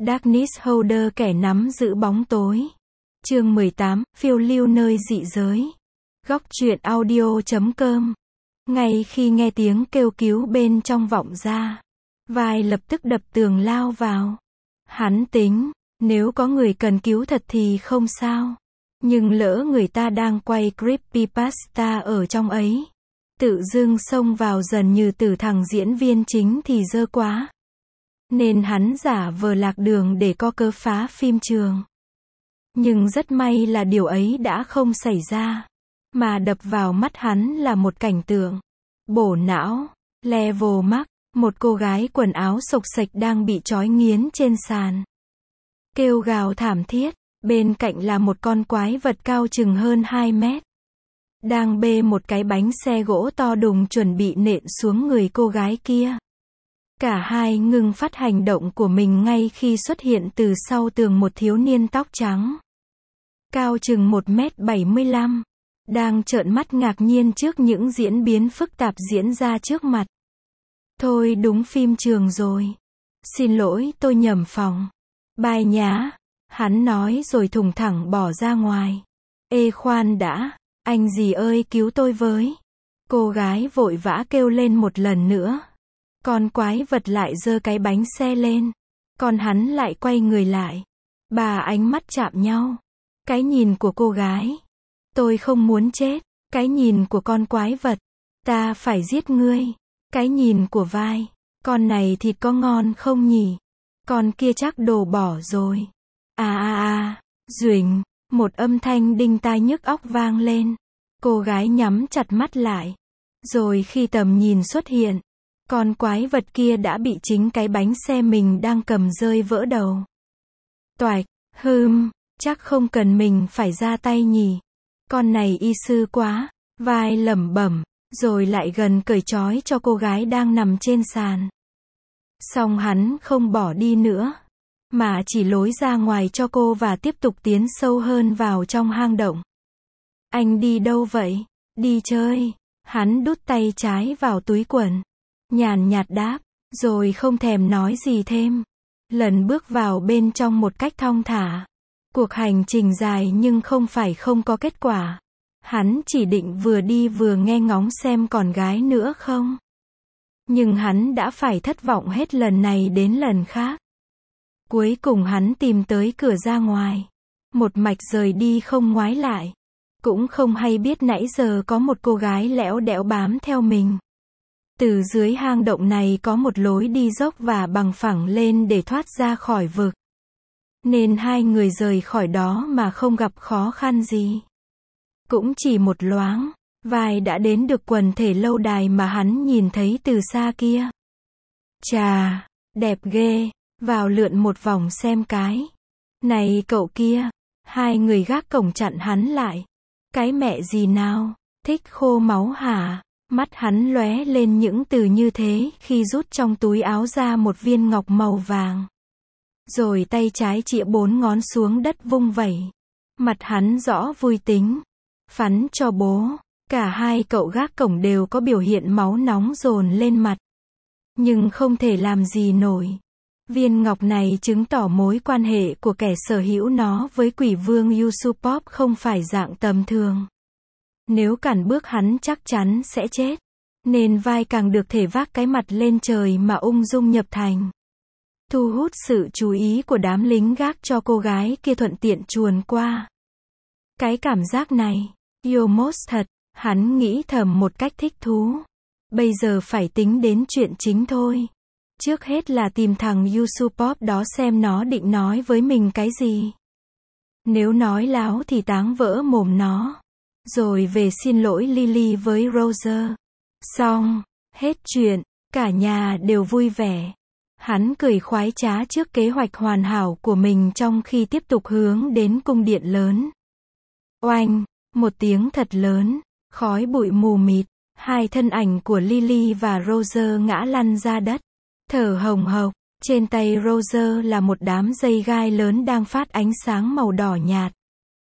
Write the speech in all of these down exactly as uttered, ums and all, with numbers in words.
Darkness Holder, kẻ nắm giữ bóng tối. Chương mười tám, phiêu lưu nơi dị giới. Góc truyện audio chấm com. Ngay khi nghe tiếng kêu cứu bên trong vọng ra, vai lập tức đập tường lao vào. Hắn tính, nếu có người cần cứu thật thì không sao. Nhưng lỡ người ta đang quay creepypasta ở trong ấy, tự dưng xông vào dần như từ thằng diễn viên chính thì dơ quá. Nên hắn giả vờ lạc đường để co cớ phá phim trường. Nhưng rất may là điều ấy đã không xảy ra. Mà đập vào mắt hắn là một cảnh tượng bổ não. Level Max, một cô gái quần áo xộc xệch đang bị trói nghiến trên sàn. Kêu gào thảm thiết. Bên cạnh là một con quái vật cao chừng hơn hai mét. Đang bê một cái bánh xe gỗ to đùng chuẩn bị nện xuống người cô gái kia. Cả hai ngừng phát hành động của mình ngay khi xuất hiện từ sau tường một thiếu niên tóc trắng. Cao chừng một mét bảy mươi lăm. Đang trợn mắt ngạc nhiên trước những diễn biến phức tạp diễn ra trước mặt. Thôi đúng phim trường rồi. Xin lỗi, tôi nhầm phòng. Bye nhá. Hắn nói rồi thùng thẳng bỏ ra ngoài. Ê khoan đã, anh gì ơi cứu tôi với. Cô gái vội vã kêu lên một lần nữa. Con quái vật lại giơ cái bánh xe lên. Còn hắn lại quay người lại. Ba ánh mắt chạm nhau. Cái nhìn của cô gái. Tôi không muốn chết. Cái nhìn của con quái vật. Ta phải giết ngươi. Cái nhìn của vai. Con này thịt có ngon không nhỉ? Con kia chắc đổ bỏ rồi. À à à, duỳnh, một âm thanh đinh tai nhức óc vang lên. Cô gái nhắm chặt mắt lại. Rồi khi tầm nhìn xuất hiện, con quái vật kia đã bị chính cái bánh xe mình đang cầm rơi vỡ đầu. Toạch, hừm, chắc không cần mình phải ra tay nhỉ. Con này y sư quá, vai lẩm bẩm, rồi lại gần cởi trói cho cô gái đang nằm trên sàn. Xong hắn không bỏ đi nữa, mà chỉ lối ra ngoài cho cô và tiếp tục tiến sâu hơn vào trong hang động. Anh đi đâu vậy? Đi chơi. Hắn đút tay trái vào túi quần. Nhàn nhạt đáp, rồi không thèm nói gì thêm. Lần bước vào bên trong một cách thong thả. Cuộc hành trình dài nhưng không phải không có kết quả. Hắn chỉ định vừa đi vừa nghe ngóng xem còn gái nữa không. Nhưng hắn đã phải thất vọng hết lần này đến lần khác. Cuối cùng hắn tìm tới cửa ra ngoài. Một mạch rời đi không ngoái lại. Cũng không hay biết nãy giờ có một cô gái lẽo đẽo bám theo mình. Từ dưới hang động này có một lối đi dốc và bằng phẳng lên để thoát ra khỏi vực. Nên hai người rời khỏi đó mà không gặp khó khăn gì. Cũng chỉ một loáng, vai đã đến được quần thể lâu đài mà hắn nhìn thấy từ xa kia. Chà, đẹp ghê. Vào lượn một vòng xem cái. Này cậu kia. Hai người gác cổng chặn hắn lại. Cái mẹ gì nào? Thích khô máu hả? Mắt hắn lóe lên những từ như thế khi rút trong túi áo ra một viên ngọc màu vàng. Rồi tay trái chĩa bốn ngón xuống đất vung vẩy. Mặt hắn rõ vui tính. Phắn cho bố. Cả hai cậu gác cổng đều có biểu hiện máu nóng dồn lên mặt. Nhưng không thể làm gì nổi. Viên ngọc này chứng tỏ mối quan hệ của kẻ sở hữu nó với quỷ vương Yusupov không phải dạng tầm thường. Nếu cản bước hắn chắc chắn sẽ chết. Nên vai càng được thể vác cái mặt lên trời mà ung dung nhập thành. Thu hút sự chú ý của đám lính gác cho cô gái kia thuận tiện chuồn qua. Cái cảm giác này, Yomos thật, hắn nghĩ thầm một cách thích thú. Bây giờ phải tính đến chuyện chính thôi. Trước hết là tìm thằng Yusupov đó xem nó định nói với mình cái gì. Nếu nói láo thì táng vỡ mồm nó. Rồi về xin lỗi Lily với Roger. Xong, hết chuyện, cả nhà đều vui vẻ. Hắn cười khoái trá trước kế hoạch hoàn hảo của mình trong khi tiếp tục hướng đến cung điện lớn. Oanh, một tiếng thật lớn, khói bụi mù mịt, hai thân ảnh của Lily và Roger ngã lăn ra đất. Thở hồng hộc, trên tay Roger là một đám dây gai lớn đang phát ánh sáng màu đỏ nhạt.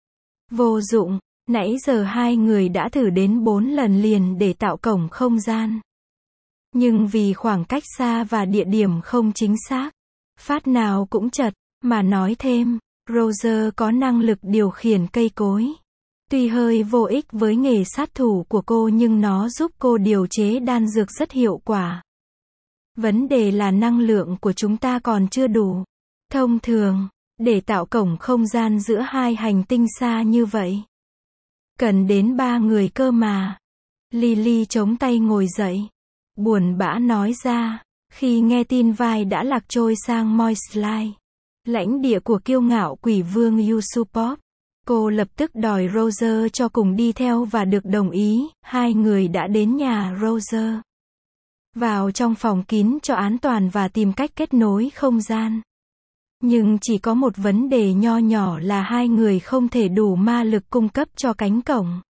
Vô dụng, nãy giờ hai người đã thử đến bốn lần liền để tạo cổng không gian. Nhưng vì khoảng cách xa và địa điểm không chính xác, phát nào cũng chật, Mà nói thêm, Roger có năng lực điều khiển cây cối. Tuy hơi vô ích với nghề sát thủ của cô nhưng nó giúp cô điều chế đan dược rất hiệu quả. Vấn đề là năng lượng của chúng ta còn chưa đủ. Thông thường, để tạo cổng không gian giữa hai hành tinh xa như vậy, cần đến ba người cơ mà. Lily chống tay ngồi dậy, buồn bã nói ra, khi nghe tin vai đã lạc trôi sang Moislight, lãnh địa của kiêu ngạo quỷ vương Yusupov. Cô lập tức đòi Roger cho cùng đi theo và được đồng ý, hai người đã đến nhà Roger. Vào trong phòng kín cho an toàn và tìm cách kết nối không gian. Nhưng chỉ có một vấn đề nho nhỏ là hai người không thể đủ ma lực cung cấp cho cánh cổng.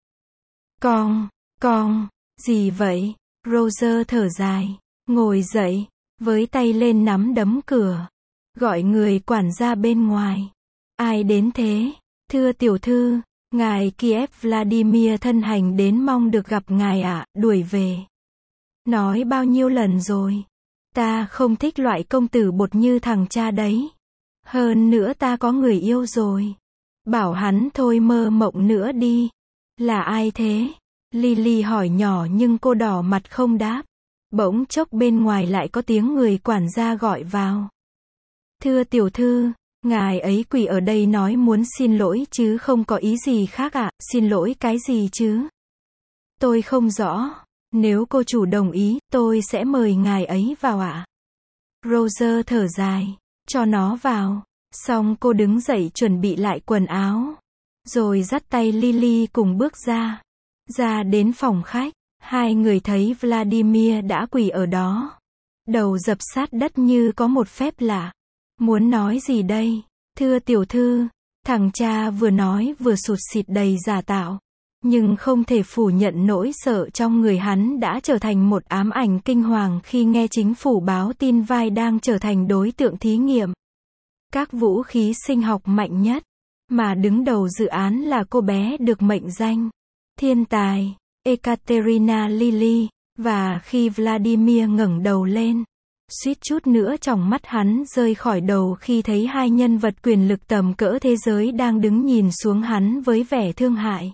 Con, con, gì vậy? Roger thở dài, ngồi dậy, với tay lên nắm đấm cửa. Gọi người quản gia bên ngoài. Ai đến thế? Thưa tiểu thư, ngài Kiev Vladimir thân hành đến mong được gặp ngài ạ, đuổi về. Nói bao nhiêu lần rồi? Ta không thích loại công tử bột như thằng cha đấy. Hơn nữa ta có người yêu rồi. Bảo hắn thôi mơ mộng nữa đi. Là ai thế? Lily hỏi nhỏ nhưng cô đỏ mặt không đáp. Bỗng chốc bên ngoài lại có tiếng người quản gia gọi vào. Thưa tiểu thư, ngài ấy quỳ ở đây nói muốn xin lỗi chứ không có ý gì khác ạ. Xin lỗi cái gì chứ? Tôi không rõ. Nếu cô chủ đồng ý, tôi sẽ mời ngài ấy vào ạ. Roger thở dài, cho nó vào. Xong cô đứng dậy chuẩn bị lại quần áo. Rồi dắt tay Lily cùng bước ra. Ra đến phòng khách, hai người thấy Vladimir đã quỳ ở đó. Đầu dập sát đất như có một phép lạ. Muốn nói gì đây? Thưa tiểu thư, thằng cha vừa nói vừa sụt sịt đầy giả tạo. Nhưng không thể phủ nhận nỗi sợ trong người hắn đã trở thành một ám ảnh kinh hoàng khi nghe chính phủ báo tin vai đang trở thành đối tượng thí nghiệm. Các vũ khí sinh học mạnh nhất, mà đứng đầu dự án là cô bé được mệnh danh thiên tài, Ekaterina Lily, và khi Vladimir ngẩng đầu lên, suýt chút nữa tròng mắt hắn rơi khỏi đầu khi thấy hai nhân vật quyền lực tầm cỡ thế giới đang đứng nhìn xuống hắn với vẻ thương hại.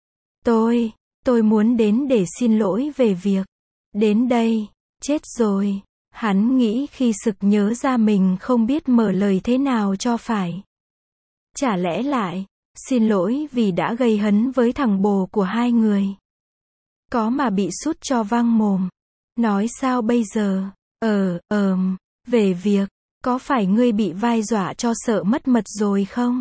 Tôi, tôi muốn đến để xin lỗi về việc. Đến đây, chết rồi. Hắn nghĩ khi sực nhớ ra mình không biết mở lời thế nào cho phải. Chả lẽ lại, xin lỗi vì đã gây hấn với thằng bồ của hai người. Có mà bị sút cho văng mồm. Nói sao bây giờ? Ờ, ờm, về việc, có phải ngươi bị vai dọa cho sợ mất mật rồi không?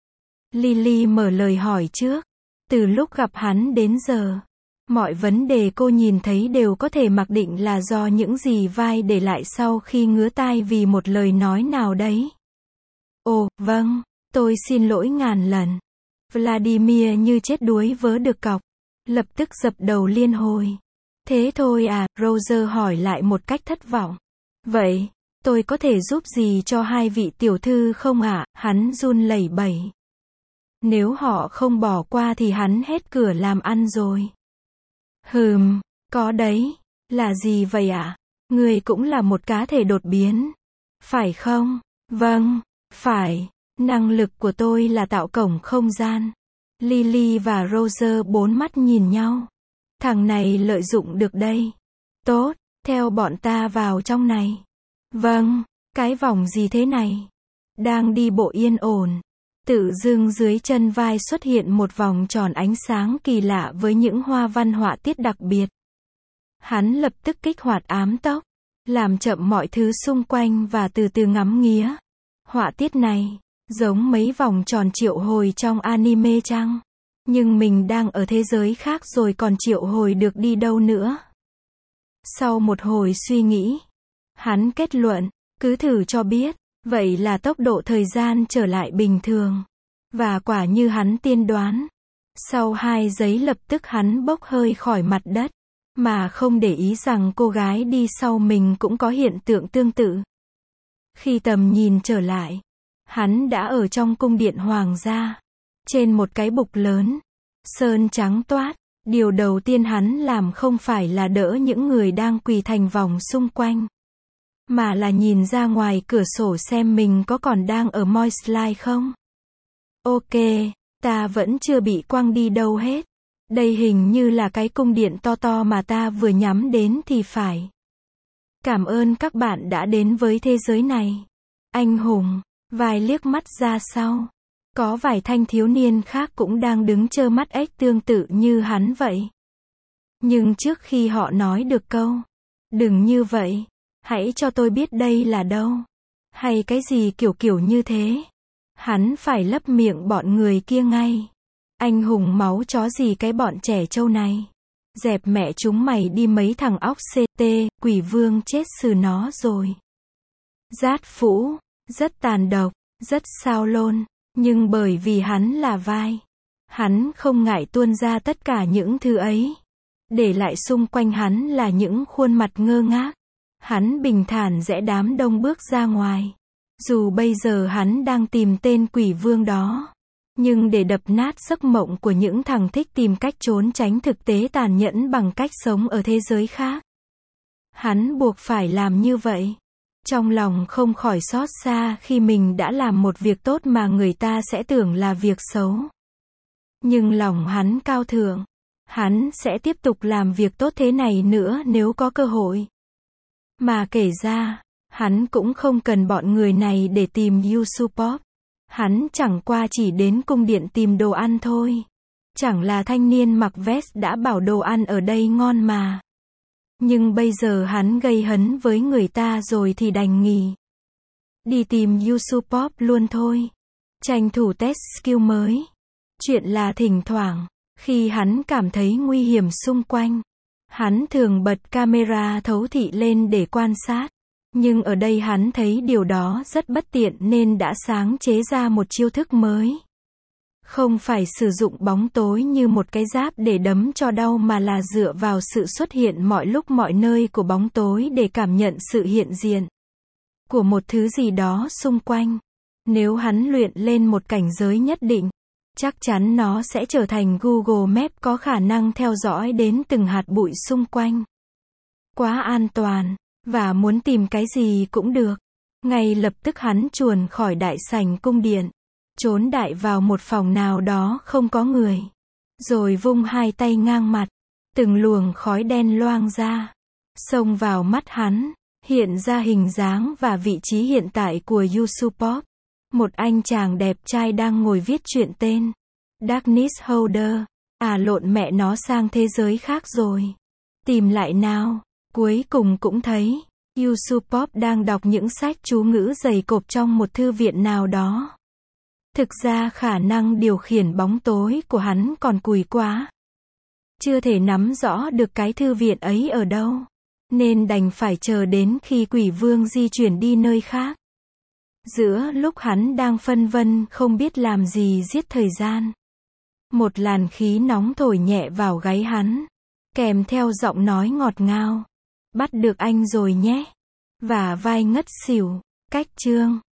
Lily mở lời hỏi trước. Từ lúc gặp hắn đến giờ, mọi vấn đề cô nhìn thấy đều có thể mặc định là do những gì vai để lại sau khi ngứa tai vì một lời nói nào đấy. Ồ, vâng, tôi xin lỗi ngàn lần. Vladimir như chết đuối vớ được cọc, lập tức dập đầu liên hồi. Thế thôi à? Roger hỏi lại một cách thất vọng. Vậy, tôi có thể giúp gì cho hai vị tiểu thư không ạ? Hắn run lẩy bẩy. Nếu họ không bỏ qua thì hắn hết cửa làm ăn rồi. Hừm, có đấy. Là gì vậy ạ? Người cũng là một cá thể đột biến. Phải không? Vâng, phải. Năng lực của tôi là tạo cổng không gian. Lily và Roger bốn mắt nhìn nhau. Thằng này lợi dụng được đây. Tốt, theo bọn ta vào trong này. Vâng, cái vòng gì thế này? Đang đi bộ yên ổn. Tự dưng dưới chân vai xuất hiện một vòng tròn ánh sáng kỳ lạ với những hoa văn họa tiết đặc biệt. Hắn lập tức kích hoạt ám tốc, làm chậm mọi thứ xung quanh và từ từ ngắm nghía. Họa tiết này, giống mấy vòng tròn triệu hồi trong anime chăng? Nhưng mình đang ở thế giới khác rồi còn triệu hồi được đi đâu nữa? Sau một hồi suy nghĩ, hắn kết luận, cứ thử cho biết. Vậy là tốc độ thời gian trở lại bình thường. Và quả như hắn tiên đoán. Sau hai giây lập tức hắn bốc hơi khỏi mặt đất. Mà không để ý rằng cô gái đi sau mình cũng có hiện tượng tương tự. Khi tầm nhìn trở lại, hắn đã ở trong cung điện hoàng gia. Trên một cái bục lớn. Sơn trắng toát. Điều đầu tiên hắn làm không phải là đỡ những người đang quỳ thành vòng xung quanh. mà là nhìn ra ngoài cửa sổ xem mình có còn đang ở Moisline không. Ok, ta vẫn chưa bị quăng đi đâu hết. Đây hình như là cái cung điện to to mà ta vừa nhắm đến thì phải. Cảm ơn các bạn đã đến với thế giới này. Anh hùng, vài liếc mắt ra sau. Có vài thanh thiếu niên khác cũng đang đứng trơ mắt ếch tương tự như hắn vậy. Nhưng trước khi họ nói được câu, đừng như vậy, hãy cho tôi biết đây là đâu, hay cái gì kiểu kiểu như thế, hắn phải lấp miệng bọn người kia ngay. Anh hùng máu chó gì cái bọn trẻ trâu này. Dẹp mẹ chúng mày đi mấy thằng óc xê tê, quỷ vương chết sừ nó rồi. Giát phũ, rất tàn độc, rất sao lôn, nhưng bởi vì hắn là vai, hắn không ngại tuôn ra tất cả những thứ ấy. Để lại xung quanh hắn là những khuôn mặt ngơ ngác. Hắn bình thản rẽ đám đông bước ra ngoài. Dù bây giờ hắn đang tìm tên quỷ vương đó. Nhưng để đập nát giấc mộng của những thằng thích tìm cách trốn tránh thực tế tàn nhẫn bằng cách sống ở thế giới khác. Hắn buộc phải làm như vậy. Trong lòng không khỏi xót xa khi mình đã làm một việc tốt mà người ta sẽ tưởng là việc xấu. Nhưng lòng hắn cao thượng. Hắn sẽ tiếp tục làm việc tốt thế này nữa nếu có cơ hội. Mà kể ra, hắn cũng không cần bọn người này để tìm Yusupov. Hắn chẳng qua chỉ đến cung điện tìm đồ ăn thôi. Chẳng là thanh niên mặc vest đã bảo đồ ăn ở đây ngon mà. Nhưng bây giờ hắn gây hấn với người ta rồi thì đành nghỉ. Đi tìm Yusupov luôn thôi. Tranh thủ test skill mới. Chuyện là thỉnh thoảng, khi hắn cảm thấy nguy hiểm xung quanh, hắn thường bật camera thấu thị lên để quan sát. Nhưng ở đây hắn thấy điều đó rất bất tiện nên đã sáng chế ra một chiêu thức mới. Không phải sử dụng bóng tối như một cái giáp để đấm cho đau mà là dựa vào sự xuất hiện mọi lúc mọi nơi của bóng tối để cảm nhận sự hiện diện của một thứ gì đó xung quanh. Nếu hắn luyện lên một cảnh giới nhất định, chắc chắn nó sẽ trở thành Google Maps có khả năng theo dõi đến từng hạt bụi xung quanh. Quá an toàn, và muốn tìm cái gì cũng được. Ngay lập tức hắn chuồn khỏi đại sảnh cung điện, trốn đại vào một phòng nào đó không có người. Rồi vung hai tay ngang mặt, từng luồng khói đen loang ra, xông vào mắt hắn, hiện ra hình dáng và vị trí hiện tại của Yusupov. Một anh chàng đẹp trai đang ngồi viết truyện tên Darkness Holder. À lộn mẹ nó sang thế giới khác rồi. Tìm lại nào. Cuối cùng cũng thấy Yusupov đang đọc những sách chú ngữ dày cộp trong một thư viện nào đó. Thực ra khả năng điều khiển bóng tối của hắn còn cùi quá. Chưa thể nắm rõ được cái thư viện ấy ở đâu. Nên đành phải chờ đến khi quỷ vương di chuyển đi nơi khác. Giữa lúc hắn đang phân vân không biết làm gì giết thời gian, một làn khí nóng thổi nhẹ vào gáy hắn, kèm theo giọng nói ngọt ngào. Bắt được anh rồi nhé. Và vai ngất xỉu. Cách chương